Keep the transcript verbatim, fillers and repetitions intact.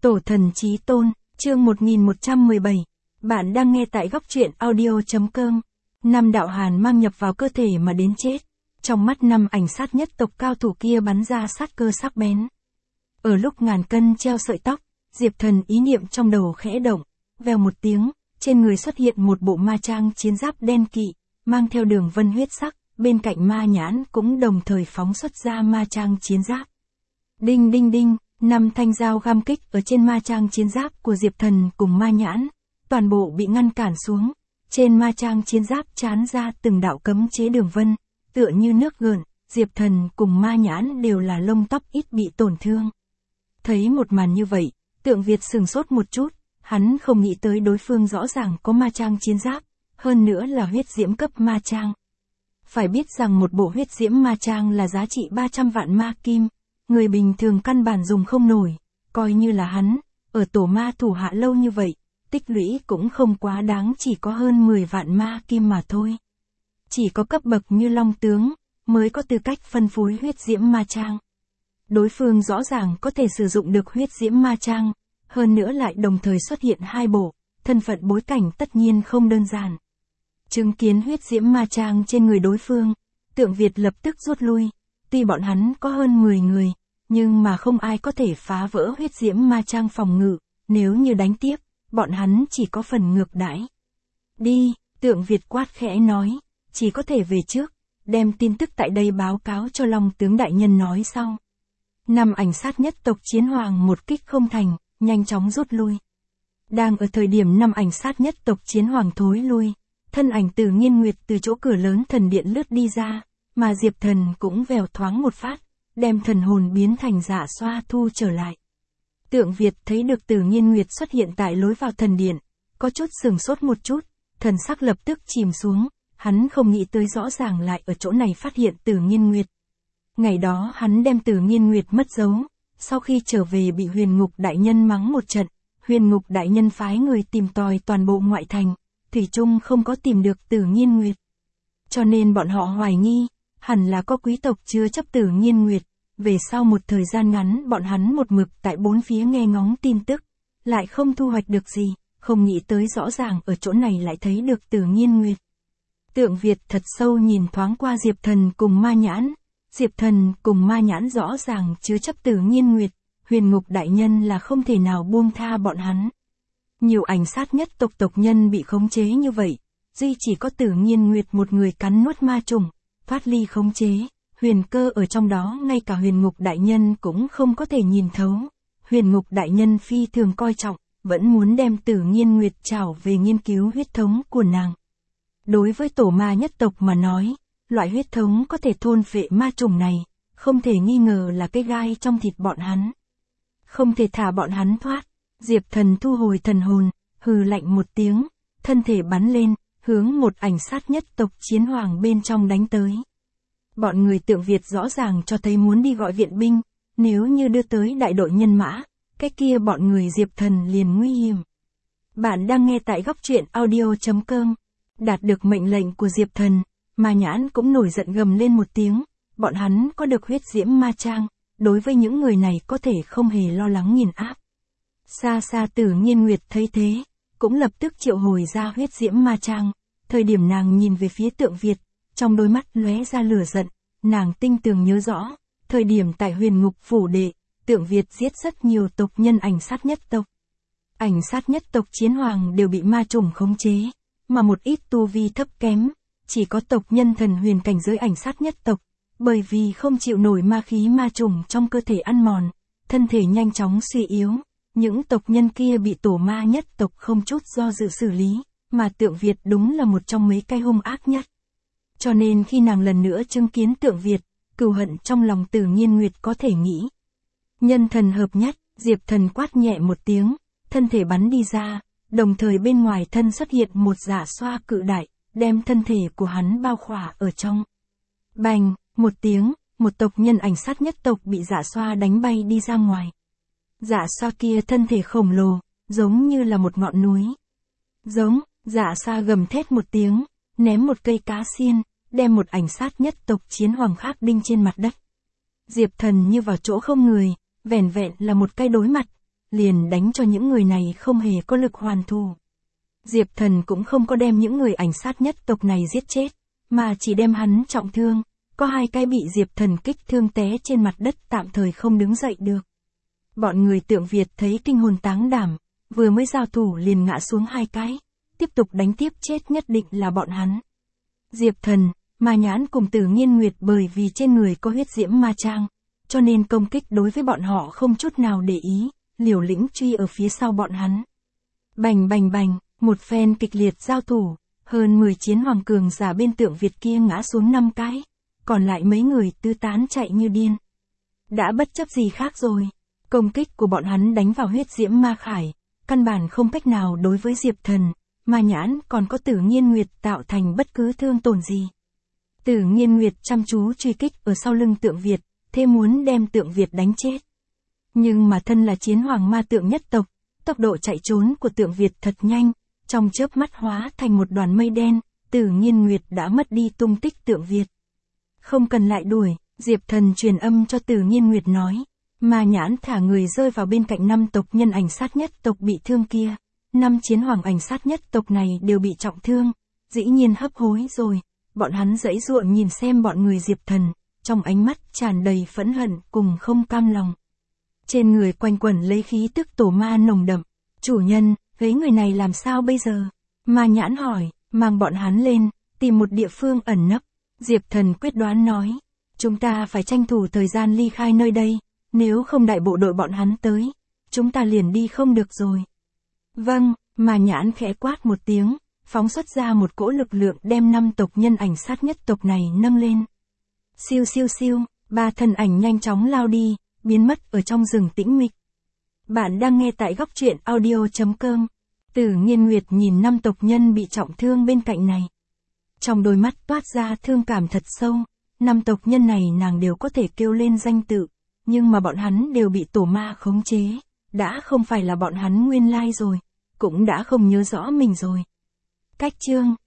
Tổ thần chí tôn, chương một nghìn một trăm mười bảy. Bạn đang nghe tại góc truyện audio.com. Năm đạo hàn mang nhập vào cơ thể mà đến chết. Trong mắt năm ảnh sát nhất tộc cao thủ kia bắn ra sát cơ sắc bén. Ở lúc ngàn cân treo sợi tóc, Diệp Thần ý niệm trong đầu khẽ động, vèo một tiếng, trên người xuất hiện một bộ ma trang chiến giáp đen kỵ, mang theo đường vân huyết sắc, bên cạnh ma nhãn cũng đồng thời phóng xuất ra ma trang chiến giáp. Đinh đinh đinh, năm thanh dao găm kích ở trên ma trang chiến giáp của Diệp Thần cùng ma nhãn, toàn bộ bị ngăn cản xuống, trên ma trang chiến giáp trán ra từng đạo cấm chế đường vân, tựa như nước gợn, Diệp Thần cùng ma nhãn đều là lông tóc ít bị tổn thương. Thấy một màn như vậy, Tượng Việt sừng sốt một chút, hắn không nghĩ tới đối phương rõ ràng có ma trang chiến giáp, hơn nữa là huyết diễm cấp ma trang. Phải biết rằng một bộ huyết diễm ma trang là giá trị ba trăm vạn ma kim, người bình thường căn bản dùng không nổi, coi như là hắn, ở tổ ma thủ hạ lâu như vậy, tích lũy cũng không quá đáng, chỉ có hơn mười vạn ma kim mà thôi. Chỉ có cấp bậc như Long Tướng, mới có tư cách phân phối huyết diễm ma trang. Đối phương rõ ràng có thể sử dụng được huyết diễm ma trang, hơn nữa lại đồng thời xuất hiện hai bộ, thân phận bối cảnh tất nhiên không đơn giản. Chứng kiến huyết diễm ma trang trên người đối phương, Tượng Việt lập tức rút lui, tuy bọn hắn có hơn mười người, nhưng mà không ai có thể phá vỡ huyết diễm ma trang phòng ngự, nếu như đánh tiếp, bọn hắn chỉ có phần ngược đãi. Đi, Tượng Việt quát khẽ nói, chỉ có thể về trước, đem tin tức tại đây báo cáo cho Long Tướng đại nhân nói sau. Năm ảnh sát nhất tộc chiến hoàng một kích không thành, nhanh chóng rút lui. Đang ở thời điểm năm ảnh sát nhất tộc chiến hoàng thối lui, thân ảnh Từ Nghiên Nguyệt từ chỗ cửa lớn thần điện lướt đi ra, mà Diệp Thần cũng vèo thoáng một phát, đem thần hồn biến thành Dạ Xoa thu trở lại. Tượng Việt thấy được Từ Nghiên Nguyệt xuất hiện tại lối vào thần điện, có chút sừng sốt một chút, thần sắc lập tức chìm xuống, hắn không nghĩ tới rõ ràng lại ở chỗ này phát hiện Từ Nghiên Nguyệt. Ngày đó hắn đem Từ Nghiên Nguyệt mất dấu, sau khi trở về bị Huyền Ngục đại nhân mắng một trận, Huyền Ngục đại nhân phái người tìm tòi toàn bộ ngoại thành, thủy chung không có tìm được Từ Nghiên Nguyệt. Cho nên bọn họ hoài nghi, hẳn là có quý tộc chứa chấp Từ Nghiên Nguyệt. Về sau một thời gian ngắn bọn hắn một mực tại bốn phía nghe ngóng tin tức, lại không thu hoạch được gì, không nghĩ tới rõ ràng ở chỗ này lại thấy được Từ Nghiên Nguyệt. Tượng Việt thật sâu nhìn thoáng qua Diệp Thần cùng ma nhãn, Diệp Thần cùng ma nhãn rõ ràng chứa chấp Từ Nghiên Nguyệt, Huyền Ngục đại nhân là không thể nào buông tha bọn hắn. Nhiều ảnh sát nhất tộc tộc nhân bị khống chế như vậy, duy chỉ có Từ Nghiên Nguyệt một người cắn nuốt ma trùng, thoát ly khống chế. Huyền cơ ở trong đó ngay cả Huyền Ngục đại nhân cũng không có thể nhìn thấu. Huyền Ngục đại nhân phi thường coi trọng, vẫn muốn đem Từ Nghiên Nguyệt trảo về nghiên cứu huyết thống của nàng. Đối với tổ ma nhất tộc mà nói, loại huyết thống có thể thôn phệ ma trùng này, không thể nghi ngờ là cái gai trong thịt bọn hắn. Không thể thả bọn hắn thoát. Diệp Thần thu hồi thần hồn, hừ lạnh một tiếng, thân thể bắn lên, hướng một ảnh sát nhất tộc chiến hoàng bên trong đánh tới. Bọn người Tượng Việt rõ ràng cho thấy muốn đi gọi viện binh, nếu như đưa tới đại đội nhân mã, cái kia bọn người Diệp Thần liền nguy hiểm. Bạn đang nghe tại góc truyện audio.com. Đạt được mệnh lệnh của Diệp Thần, ma nhãn cũng nổi giận gầm lên một tiếng, bọn hắn có được huyết diễm ma trang, đối với những người này có thể không hề lo lắng nghiền áp. Xa xa Từ Nghiên Nguyệt thấy thế, cũng lập tức triệu hồi ra huyết diễm ma trang, thời điểm nàng nhìn về phía Tượng Việt, trong đôi mắt lóe ra lửa giận, nàng tinh tường nhớ rõ, thời điểm tại Huyền Ngục phủ đệ, Tượng Việt giết rất nhiều tộc nhân ảnh sát nhất tộc. Ảnh sát nhất tộc chiến hoàng đều bị ma trùng khống chế, mà một ít tu vi thấp kém, chỉ có tộc nhân thần huyền cảnh giới ảnh sát nhất tộc, bởi vì không chịu nổi ma khí ma trùng trong cơ thể ăn mòn, thân thể nhanh chóng suy yếu, những tộc nhân kia bị tổ ma nhất tộc không chút do dự xử lý, mà Tượng Việt đúng là một trong mấy cái hung ác nhất. Cho nên khi nàng lần nữa chứng kiến Tượng Việt, cừu hận trong lòng Từ Nghiên Nguyệt có thể nghĩ. Nhân thần hợp nhất, Diệp Thần quát nhẹ một tiếng, thân thể bắn đi ra, đồng thời bên ngoài thân xuất hiện một Dạ Xoa cự đại, đem thân thể của hắn bao khỏa ở trong. Bành, một tiếng, một tộc nhân ảnh sát nhất tộc bị Dạ Xoa đánh bay đi ra ngoài. Dạ Xoa kia thân thể khổng lồ, giống như là một ngọn núi. Giống, Dạ Xoa gầm thét một tiếng, ném một cây cá xiên, đem một ảnh sát nhất tộc chiến hoàng khác đinh trên mặt đất. Diệp Thần như vào chỗ không người, vẻn vẹn là một cái đối mặt, liền đánh cho những người này không hề có lực hoàn thù. Diệp Thần cũng không có đem những người ảnh sát nhất tộc này giết chết, mà chỉ đem hắn trọng thương, có hai cái bị Diệp Thần kích thương té trên mặt đất tạm thời không đứng dậy được. Bọn người Tượng Việt thấy kinh hồn táng đảm, vừa mới giao thủ liền ngã xuống hai cái, tiếp tục đánh tiếp chết nhất định là bọn hắn. Diệp Thần, Ma Nhãn cùng Tử Nghiên Nguyệt bởi vì trên người có huyết diễm ma trang, cho nên công kích đối với bọn họ không chút nào để ý, liều lĩnh truy ở phía sau bọn hắn. Bành bành bành, một phen kịch liệt giao thủ, hơn mười chiến hoàng cường giả bên Tượng Việt kia ngã xuống năm cái, còn lại mấy người tứ tán chạy như điên. Đã bất chấp gì khác rồi, công kích của bọn hắn đánh vào huyết diễm ma khải, căn bản không cách nào đối với Diệp Thần, Ma Nhãn còn có Tử Nghiên Nguyệt tạo thành bất cứ thương tổn gì. Tử Nghiên Nguyệt chăm chú truy kích ở sau lưng Tượng Việt, thế muốn đem Tượng Việt đánh chết. Nhưng mà thân là chiến hoàng ma tượng nhất tộc, tốc độ chạy trốn của Tượng Việt thật nhanh, trong chớp mắt hóa thành một đoàn mây đen, Tử Nghiên Nguyệt đã mất đi tung tích Tượng Việt. Không cần lại đuổi, Diệp Thần truyền âm cho Tử Nghiên Nguyệt nói, Ma Nhãn thả người rơi vào bên cạnh năm tộc nhân ảnh sát nhất tộc bị thương kia. Năm chiến hoàng ảnh sát nhất tộc này đều bị trọng thương, dĩ nhiên hấp hối rồi, bọn hắn giãy giụa nhìn xem bọn người Diệp Thần, trong ánh mắt tràn đầy phẫn hận cùng không cam lòng. Trên người quanh quẩn lấy khí tức tổ ma nồng đậm, chủ nhân, lấy người này làm sao bây giờ? Ma Nhãn hỏi, mang bọn hắn lên, tìm một địa phương ẩn nấp. Diệp Thần quyết đoán nói, chúng ta phải tranh thủ thời gian ly khai nơi đây, nếu không đại bộ đội bọn hắn tới, chúng ta liền đi không được rồi. Vâng, Ma Nhãn khẽ quát một tiếng, phóng xuất ra một cỗ lực lượng đem năm tộc nhân ảnh sát nhất tộc này nâng lên. Siêu siêu siêu, ba thân ảnh nhanh chóng lao đi, biến mất ở trong rừng tĩnh mịch. Bạn đang nghe tại góc truyện audio chấm com. Tử Nghiên Nguyệt nhìn năm tộc nhân bị trọng thương bên cạnh này. Trong đôi mắt toát ra thương cảm thật sâu, năm tộc nhân này nàng đều có thể kêu lên danh tự, nhưng mà bọn hắn đều bị tổ ma khống chế, đã không phải là bọn hắn nguyên lai rồi, cũng đã không nhớ rõ mình rồi. Cách chương